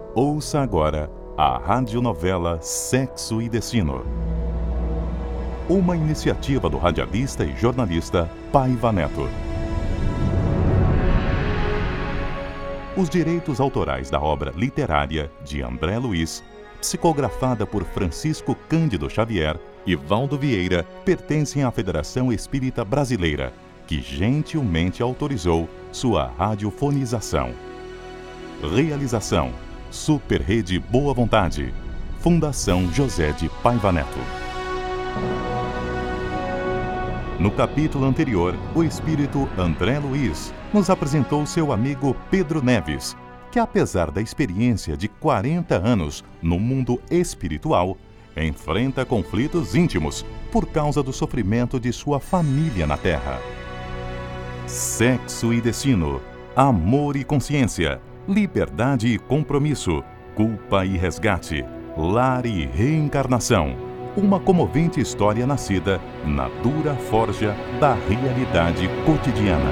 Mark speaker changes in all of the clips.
Speaker 1: Ouça agora a radionovela Sexo e Destino. Uma iniciativa do radialista e jornalista Paiva Neto. Os direitos autorais da obra literária de André Luiz, psicografada por Francisco Cândido Xavier e Valdo Vieira, pertencem à Federação Espírita Brasileira, que gentilmente autorizou sua radiofonização. Realização: Super Rede Boa Vontade, Fundação José de Paiva Neto. No capítulo anterior, o espírito André Luiz nos apresentou seu amigo Pedro Neves, que apesar da experiência de 40 anos no mundo espiritual, enfrenta conflitos íntimos por causa do sofrimento de sua família na Terra. Sexo e destino, amor e consciência, liberdade e compromisso, culpa e resgate, lar e reencarnação. Uma comovente história nascida na dura forja da realidade cotidiana.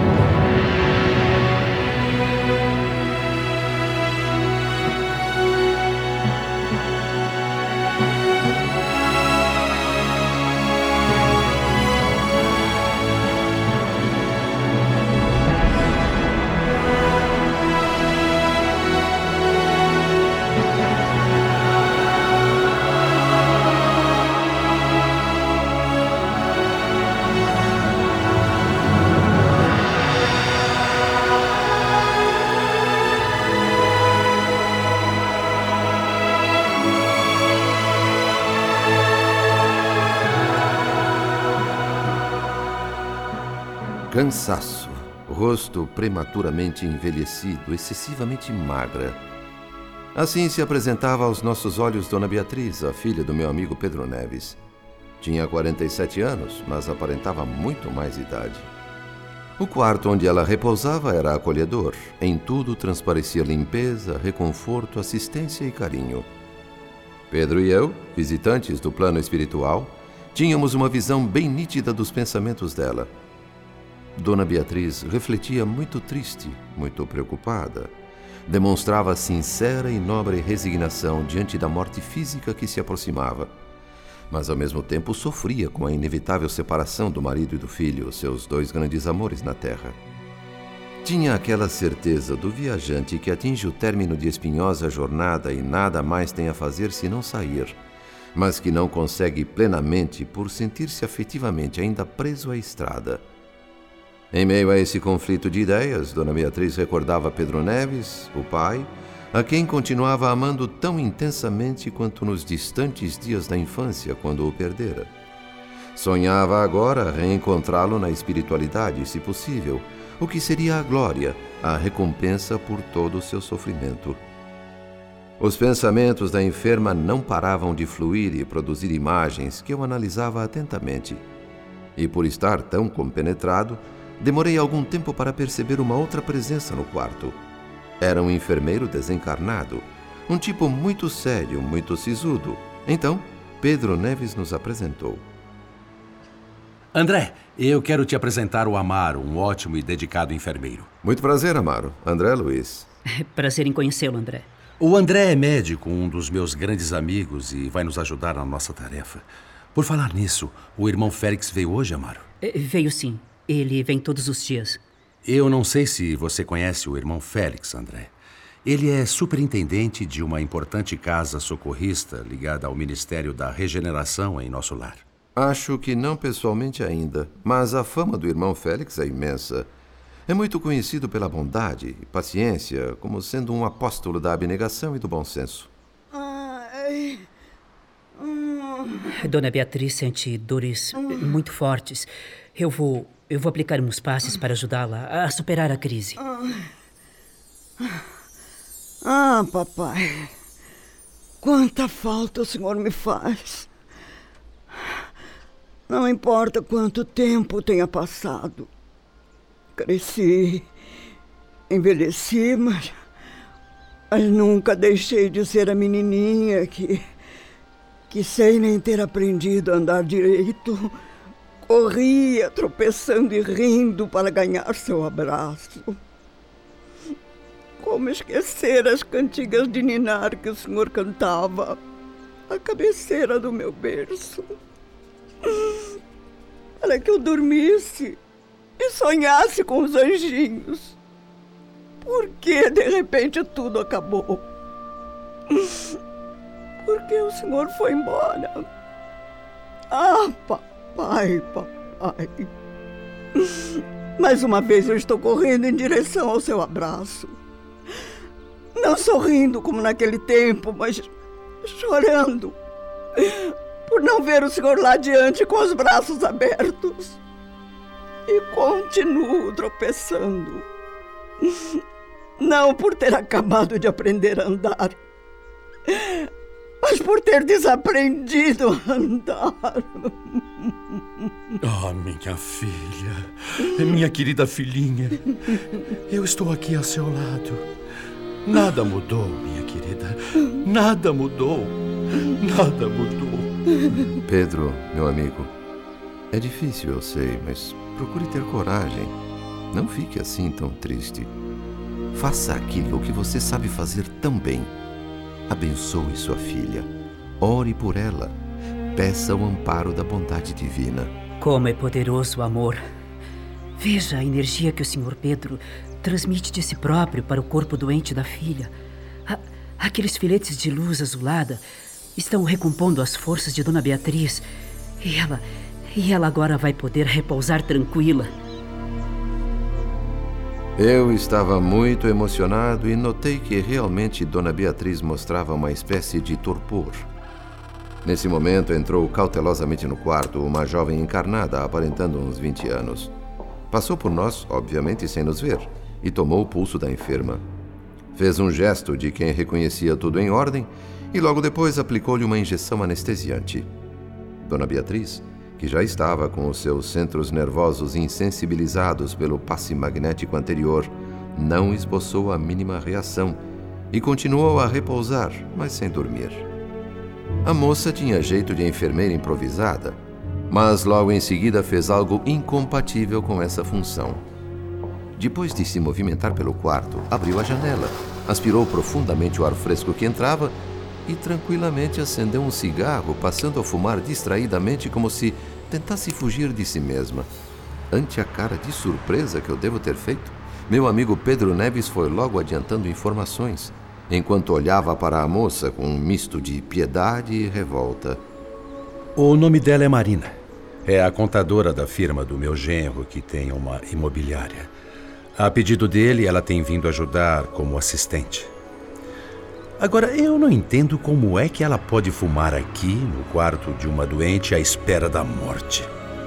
Speaker 2: Cansaço, rosto prematuramente envelhecido, excessivamente magra. Assim se apresentava aos nossos olhos Dona Beatriz, a filha do meu amigo Pedro Neves. Tinha 47 anos, mas aparentava muito mais idade. O quarto onde ela repousava era acolhedor. Em tudo transparecia limpeza, reconforto, assistência e carinho. Pedro e eu, visitantes do plano espiritual, tínhamos uma visão bem nítida dos pensamentos dela. Dona Beatriz refletia muito triste, muito preocupada. Demonstrava sincera e nobre resignação diante da morte física que se aproximava. Mas ao mesmo tempo sofria com a inevitável separação do marido e do filho, seus dois grandes amores na terra. Tinha aquela certeza do viajante que atinge o término de espinhosa jornada e nada mais tem a fazer senão sair, mas que não consegue plenamente por sentir-se afetivamente ainda preso à estrada. Em meio a esse conflito de ideias, Dona Beatriz recordava Pedro Neves, o pai, a quem continuava amando tão intensamente quanto nos distantes dias da infância, quando o perdera. Sonhava agora reencontrá-lo na espiritualidade, se possível, o que seria a glória, a recompensa por todo o seu sofrimento. Os pensamentos da enferma não paravam de fluir e produzir imagens que eu analisava atentamente. E por estar tão compenetrado, demorei algum tempo para perceber uma outra presença no quarto. Era um enfermeiro desencarnado, um tipo muito sério, muito sisudo. Então, Pedro Neves nos apresentou.
Speaker 3: André, eu quero te apresentar o Amaro, um ótimo e dedicado enfermeiro.
Speaker 2: Muito prazer, Amaro. André Luiz.
Speaker 4: Prazer em conhecê-lo, André.
Speaker 3: O André é médico, um dos meus grandes amigos, e vai nos ajudar na nossa tarefa. Por falar nisso, o irmão Félix veio hoje, Amaro?
Speaker 4: Veio sim. Ele vem todos os dias.
Speaker 3: Eu não sei se você conhece o irmão Félix, André. Ele é superintendente de uma importante casa socorrista ligada ao Ministério da Regeneração em nosso lar.
Speaker 2: Acho que não pessoalmente ainda, mas a fama do irmão Félix é imensa. É muito conhecido pela bondade e paciência, como sendo um apóstolo da abnegação e do bom senso.
Speaker 4: Dona Beatriz sente dores muito fortes. Eu vou aplicar uns passes para ajudá-la a superar a crise.
Speaker 5: Papai. Quanta falta o senhor me faz. Não importa quanto tempo tenha passado. Cresci, envelheci, mas nunca deixei de ser a menininha que sem nem ter aprendido a andar direito, corria, tropeçando e rindo para ganhar seu abraço. Como esquecer as cantigas de ninar que o senhor cantava à cabeceira do meu berço, para que eu dormisse e sonhasse com os anjinhos. Por que de repente tudo acabou? Por que o senhor foi embora? Ah, papai. Mais uma vez eu estou correndo em direção ao seu abraço. Não sorrindo como naquele tempo, mas chorando por não ver o senhor lá adiante com os braços abertos. E continuo tropeçando. Não por ter acabado de aprender a andar, mas por ter desaprendido a andar.
Speaker 6: Oh, minha filha, minha querida filhinha, eu estou aqui ao seu lado. Nada mudou, minha querida. Nada mudou. Nada mudou.
Speaker 2: Pedro, meu amigo, é difícil, eu sei, mas procure ter coragem. Não fique assim tão triste. Faça aquilo que você sabe fazer tão bem. Abençoe sua filha. Ore por ela. Peça o amparo da bondade divina.
Speaker 4: Como é poderoso o amor. Veja a energia que o Sr. Pedro transmite de si próprio para o corpo doente da filha. Aqueles filetes de luz azulada estão recompondo as forças de Dona Beatriz. E ela agora vai poder repousar tranquila.
Speaker 2: Eu estava muito emocionado e notei que realmente Dona Beatriz mostrava uma espécie de torpor. Nesse momento entrou cautelosamente no quarto uma jovem encarnada, aparentando uns 20 anos. Passou por nós, obviamente sem nos ver, e tomou o pulso da enferma. Fez um gesto de quem reconhecia tudo em ordem e logo depois aplicou-lhe uma injeção anestesiante. Dona Beatriz, que já estava com os seus centros nervosos insensibilizados pelo passe magnético anterior, não esboçou a mínima reação e continuou a repousar, mas sem dormir. A moça tinha jeito de enfermeira improvisada, mas logo em seguida fez algo incompatível com essa função. Depois de se movimentar pelo quarto, abriu a janela, aspirou profundamente o ar fresco que entrava e tranquilamente acendeu um cigarro, passando a fumar distraidamente como se tentasse fugir de si mesma. Ante a cara de surpresa que eu devo ter feito, meu amigo Pedro Neves foi logo adiantando informações, enquanto olhava para a moça com um misto de piedade e revolta.
Speaker 3: O nome dela é Marina. É a contadora da firma do meu genro, que tem uma imobiliária. A pedido dele, ela tem vindo ajudar como assistente. Agora, eu não entendo como é que ela pode fumar aqui, no quarto de uma doente, à espera da morte.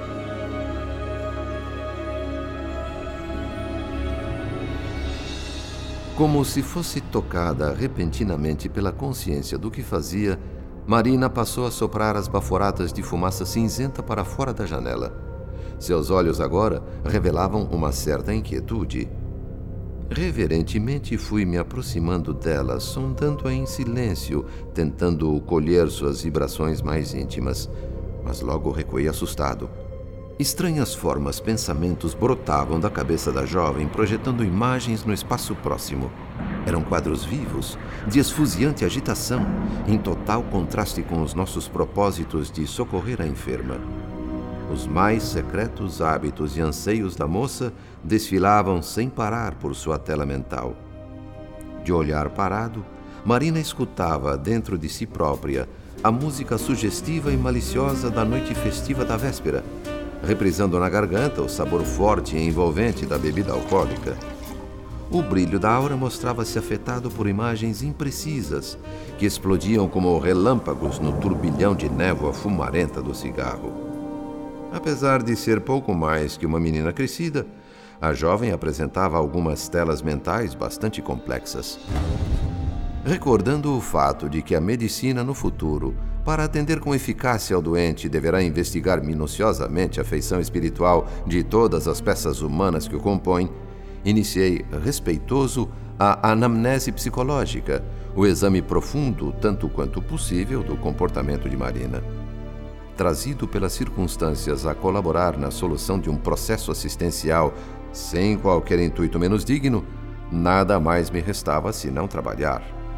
Speaker 2: Como se fosse tocada repentinamente pela consciência do que fazia, Marina passou a soprar as baforadas de fumaça cinzenta para fora da janela. Seus olhos agora revelavam uma certa inquietude. Reverentemente fui me aproximando dela, sondando-a em silêncio, tentando colher suas vibrações mais íntimas. Mas logo recuei assustado. Estranhas formas, pensamentos brotavam da cabeça da jovem, projetando imagens no espaço próximo. Eram quadros vivos, de esfuziante agitação, em total contraste com os nossos propósitos de socorrer a enferma. Os mais secretos hábitos e anseios da moça desfilavam sem parar por sua tela mental. De olhar parado, Marina escutava dentro de si própria a música sugestiva e maliciosa da noite festiva da véspera, reprisando na garganta o sabor forte e envolvente da bebida alcoólica. O brilho da aura mostrava-se afetado por imagens imprecisas que explodiam como relâmpagos no turbilhão de névoa fumarenta do cigarro. Apesar de ser pouco mais que uma menina crescida, a jovem apresentava algumas telas mentais bastante complexas. Recordando o fato de que a medicina no futuro, para atender com eficácia ao doente, deverá investigar minuciosamente a feição espiritual de todas as peças humanas que o compõem, iniciei respeitoso a anamnese psicológica, o exame profundo, tanto quanto possível, do comportamento de Marina. Trazido pelas circunstâncias a colaborar na solução de um processo assistencial sem qualquer intuito menos digno, Nada mais me restava senão trabalhar.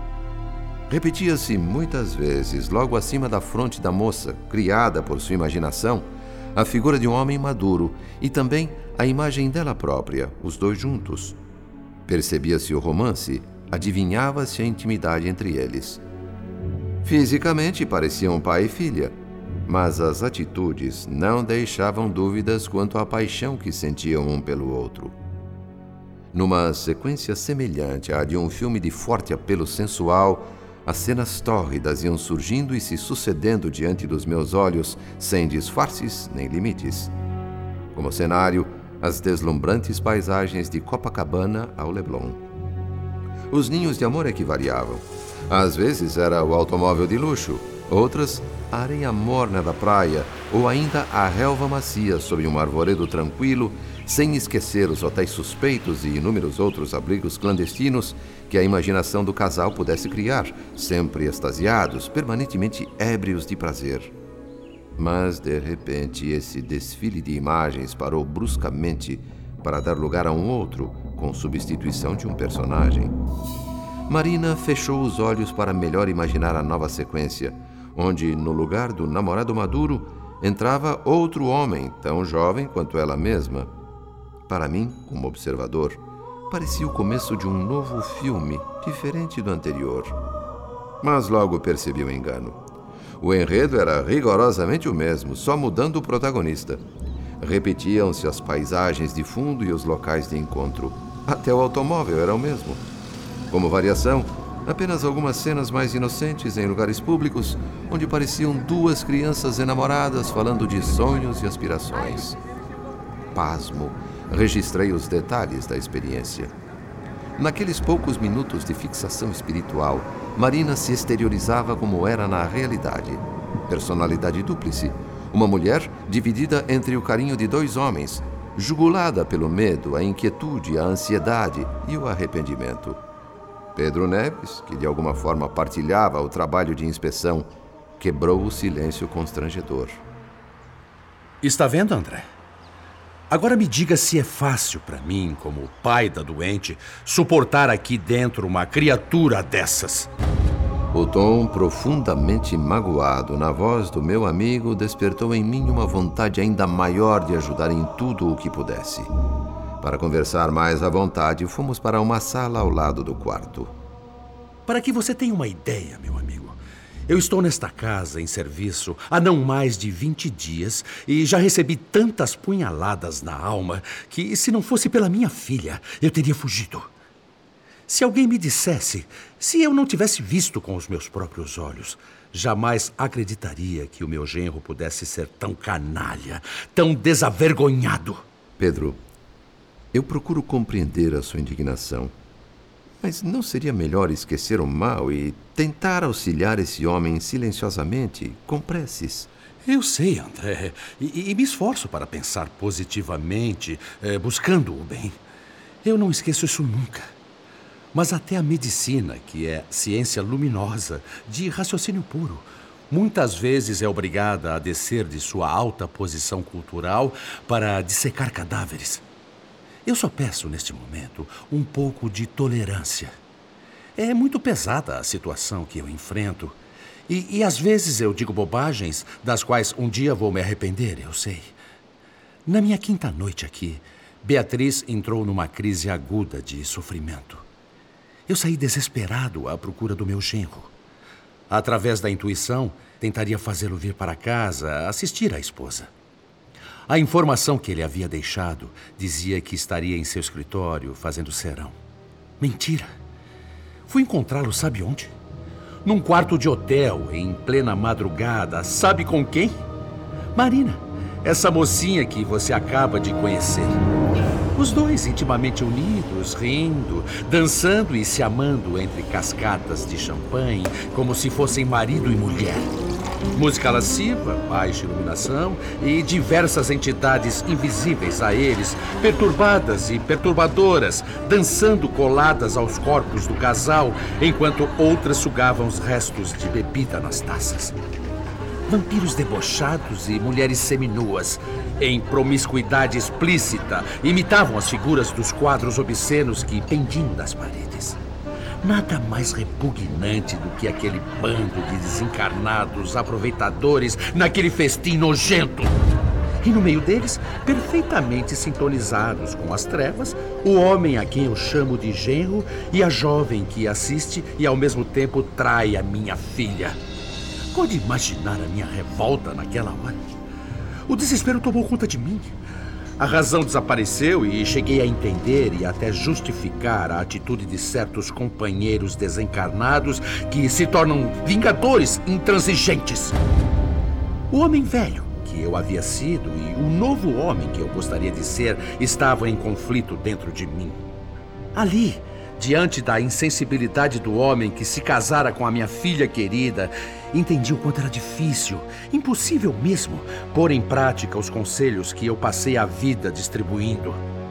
Speaker 2: Repetia-se muitas vezes, logo acima da fronte da moça, criada por sua imaginação, a figura de um homem maduro e também a imagem dela própria, os dois juntos. Percebia-se o romance, adivinhava-se a intimidade entre eles. Fisicamente pareciam pai e filha, mas as atitudes não deixavam dúvidas quanto à paixão que sentiam um pelo outro. Numa sequência semelhante à de um filme de forte apelo sensual, as cenas tórridas iam surgindo e se sucedendo diante dos meus olhos, sem disfarces nem limites. Como cenário, as deslumbrantes paisagens de Copacabana ao Leblon. Os ninhos de amor é que variavam. Às vezes era o automóvel de luxo, outras a areia morna da praia ou ainda a relva macia sob um arvoredo tranquilo, sem esquecer os hotéis suspeitos e inúmeros outros abrigos clandestinos que a imaginação do casal pudesse criar, sempre extasiados, permanentemente ébrios de prazer. Mas, de repente, esse desfile de imagens parou bruscamente para dar lugar a um outro, com substituição de um personagem. Marina fechou os olhos para melhor imaginar a nova sequência, onde, no lugar do namorado maduro, entrava outro homem, tão jovem quanto ela mesma. Para mim, como observador, parecia o começo de um novo filme, diferente do anterior. Mas logo percebi o engano. O enredo era rigorosamente o mesmo, só mudando o protagonista. Repetiam-se as paisagens de fundo e os locais de encontro. Até o automóvel era o mesmo. Como variação, apenas algumas cenas mais inocentes em lugares públicos, onde pareciam duas crianças enamoradas falando de sonhos e aspirações. Pasmo, registrei os detalhes da experiência. Naqueles poucos minutos de fixação espiritual, Marina se exteriorizava como era na realidade. Personalidade dúplice, uma mulher dividida entre o carinho de dois homens, jugulada pelo medo, a inquietude, a ansiedade e o arrependimento. Pedro Neves, que de alguma forma partilhava o trabalho de inspeção, quebrou o silêncio constrangedor.
Speaker 3: Está vendo, André? Agora me diga se é fácil para mim, como pai da doente, suportar aqui dentro uma criatura dessas.
Speaker 2: O tom profundamente magoado na voz do meu amigo despertou em mim uma vontade ainda maior de ajudar em tudo o que pudesse. Para conversar mais à vontade, fomos para uma sala ao lado do quarto.
Speaker 3: Para que você tenha uma ideia, meu amigo, eu estou nesta casa em serviço há não mais de 20 dias e já recebi tantas punhaladas na alma que, se não fosse pela minha filha, eu teria fugido. Se alguém me dissesse, se eu não tivesse visto com os meus próprios olhos, jamais acreditaria que o meu genro pudesse ser tão canalha, tão desavergonhado.
Speaker 2: Pedro, eu procuro compreender a sua indignação. Mas não seria melhor esquecer o mal e tentar auxiliar esse homem silenciosamente, com preces?
Speaker 3: Eu sei, André, e me esforço para pensar positivamente, buscando o bem. Eu não esqueço isso nunca. Mas até a medicina, que é ciência luminosa, de raciocínio puro, muitas vezes é obrigada a descer de sua alta posição cultural para dissecar cadáveres. Eu só peço, neste momento, um pouco de tolerância. É muito pesada a situação que eu enfrento. E às vezes eu digo bobagens das quais um dia vou me arrepender, eu sei. Na minha quinta noite aqui, Beatriz entrou numa crise aguda de sofrimento. Eu saí desesperado à procura do meu genro. Através da intuição, tentaria fazê-lo vir para casa assistir à esposa. A informação que ele havia deixado dizia que estaria em seu escritório fazendo serão. Mentira! Fui encontrá-lo sabe onde? Num quarto de hotel, em plena madrugada. Sabe com quem? Marina, essa mocinha que você acaba de conhecer. Os dois intimamente unidos, rindo, dançando e se amando entre cascatas de champanhe, como se fossem marido e mulher. Música lasciva, baixa iluminação e diversas entidades invisíveis a eles, perturbadas e perturbadoras, dançando coladas aos corpos do casal, enquanto outras sugavam os restos de bebida nas taças. vampiros debochados e mulheres seminuas, em promiscuidade explícita, imitavam as figuras dos quadros obscenos que pendiam das paredes. Nada mais repugnante do que aquele bando de desencarnados aproveitadores naquele festim nojento. E no meio deles, perfeitamente sintonizados com as trevas, o homem a quem eu chamo de genro e a jovem que assiste e ao mesmo tempo trai a minha filha. Pode imaginar a minha revolta naquela hora? O desespero tomou conta de mim. A razão desapareceu e cheguei a entender e até justificar a atitude de certos companheiros desencarnados que se tornam vingadores intransigentes. O homem velho que eu havia sido e o novo homem que eu gostaria de ser estavam em conflito dentro de mim. Ali, diante da insensibilidade do homem que se casara com a minha filha querida, entendi o quanto era difícil, impossível mesmo, pôr em prática os conselhos que eu passei a vida distribuindo.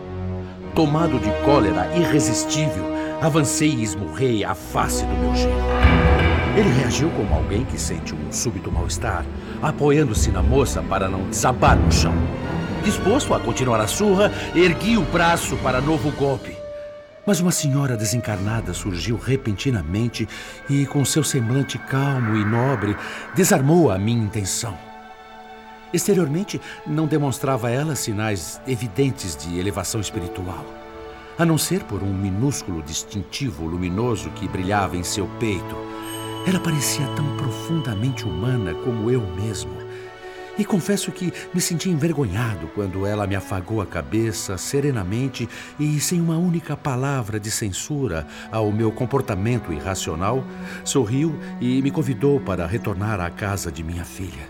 Speaker 3: Tomado de cólera irresistível, avancei e esmurrei a face do meu genro. Ele reagiu como alguém que sente um súbito mal-estar, apoiando-se na moça para não desabar no chão. Disposto a continuar a surra, ergui o braço para novo golpe. Mas uma senhora desencarnada surgiu repentinamente e, com seu semblante calmo e nobre, desarmou a minha intenção. Exteriormente, não demonstrava ela sinais evidentes de elevação espiritual, a não ser por um minúsculo distintivo luminoso que brilhava em seu peito. Ela parecia tão profundamente humana como eu mesmo. E confesso que me senti envergonhado quando ela me afagou a cabeça serenamente e, sem uma única palavra de censura ao meu comportamento irracional, sorriu e me convidou para retornar à casa de minha filha.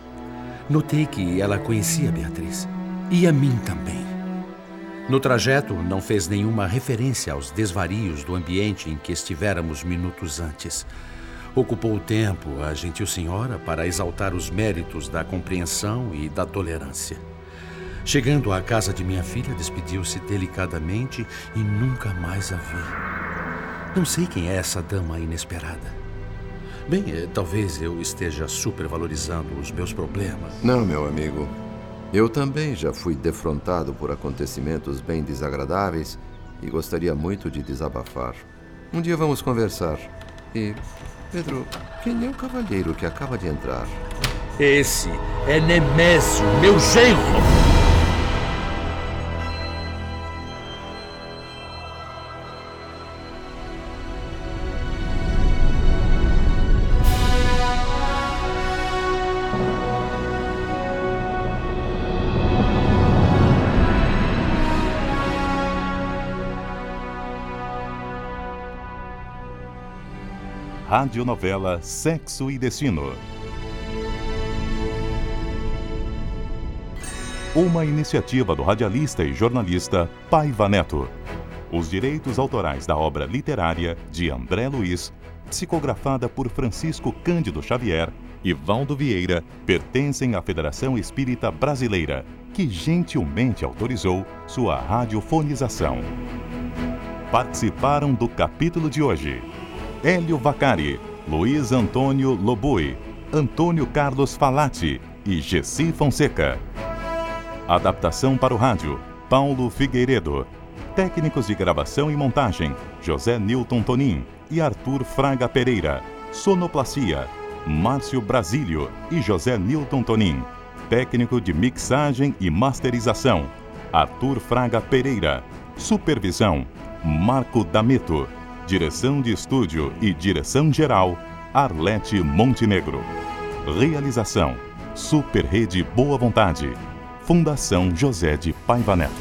Speaker 3: Notei que ela conhecia Beatriz, e a mim também. No trajeto, não fez nenhuma referência aos desvarios do ambiente em que estivéramos minutos antes. Ocupou o tempo, a gentil senhora, para exaltar os méritos da compreensão e da tolerância. Chegando à casa de minha filha, despediu-se delicadamente e nunca mais a vi. Não sei quem é essa dama inesperada. Bem, talvez eu esteja supervalorizando os meus problemas.
Speaker 2: Não, meu amigo. Eu também já fui defrontado por acontecimentos bem desagradáveis e gostaria muito de desabafar. Um dia vamos conversar. E... Pedro, quem é o cavalheiro que acaba de entrar?
Speaker 3: Esse é Nemésio, meu genro!
Speaker 1: Radionovela Sexo e Destino. Uma iniciativa do radialista e jornalista Paiva Neto. Os direitos autorais da obra literária de André Luiz, psicografada por Francisco Cândido Xavier e Valdo Vieira, pertencem à Federação Espírita Brasileira, que gentilmente autorizou sua radiofonização. Participaram do capítulo de hoje Hélio Vacari, Luiz Antônio Lobui, Antônio Carlos Falati e Gessi Fonseca. Adaptação para o rádio, Paulo Figueiredo. Técnicos de gravação e montagem, José Nilton Tonin e Arthur Fraga Pereira. Sonoplastia, Márcio Brasílio e José Nilton Tonin. Técnico de mixagem e masterização, Arthur Fraga Pereira. Supervisão, Marco D'Ameto. Direção de estúdio e direção geral, Arlete Montenegro. Realização, Super Rede Boa Vontade. Fundação José de Paiva Neto.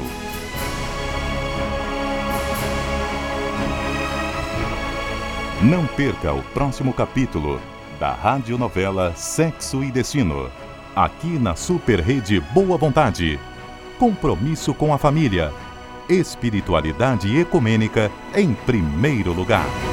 Speaker 1: Não perca o próximo capítulo da radionovela Sexo e Destino, aqui na Super Rede Boa Vontade. Compromisso com a família. Espiritualidade ecumênica em primeiro lugar.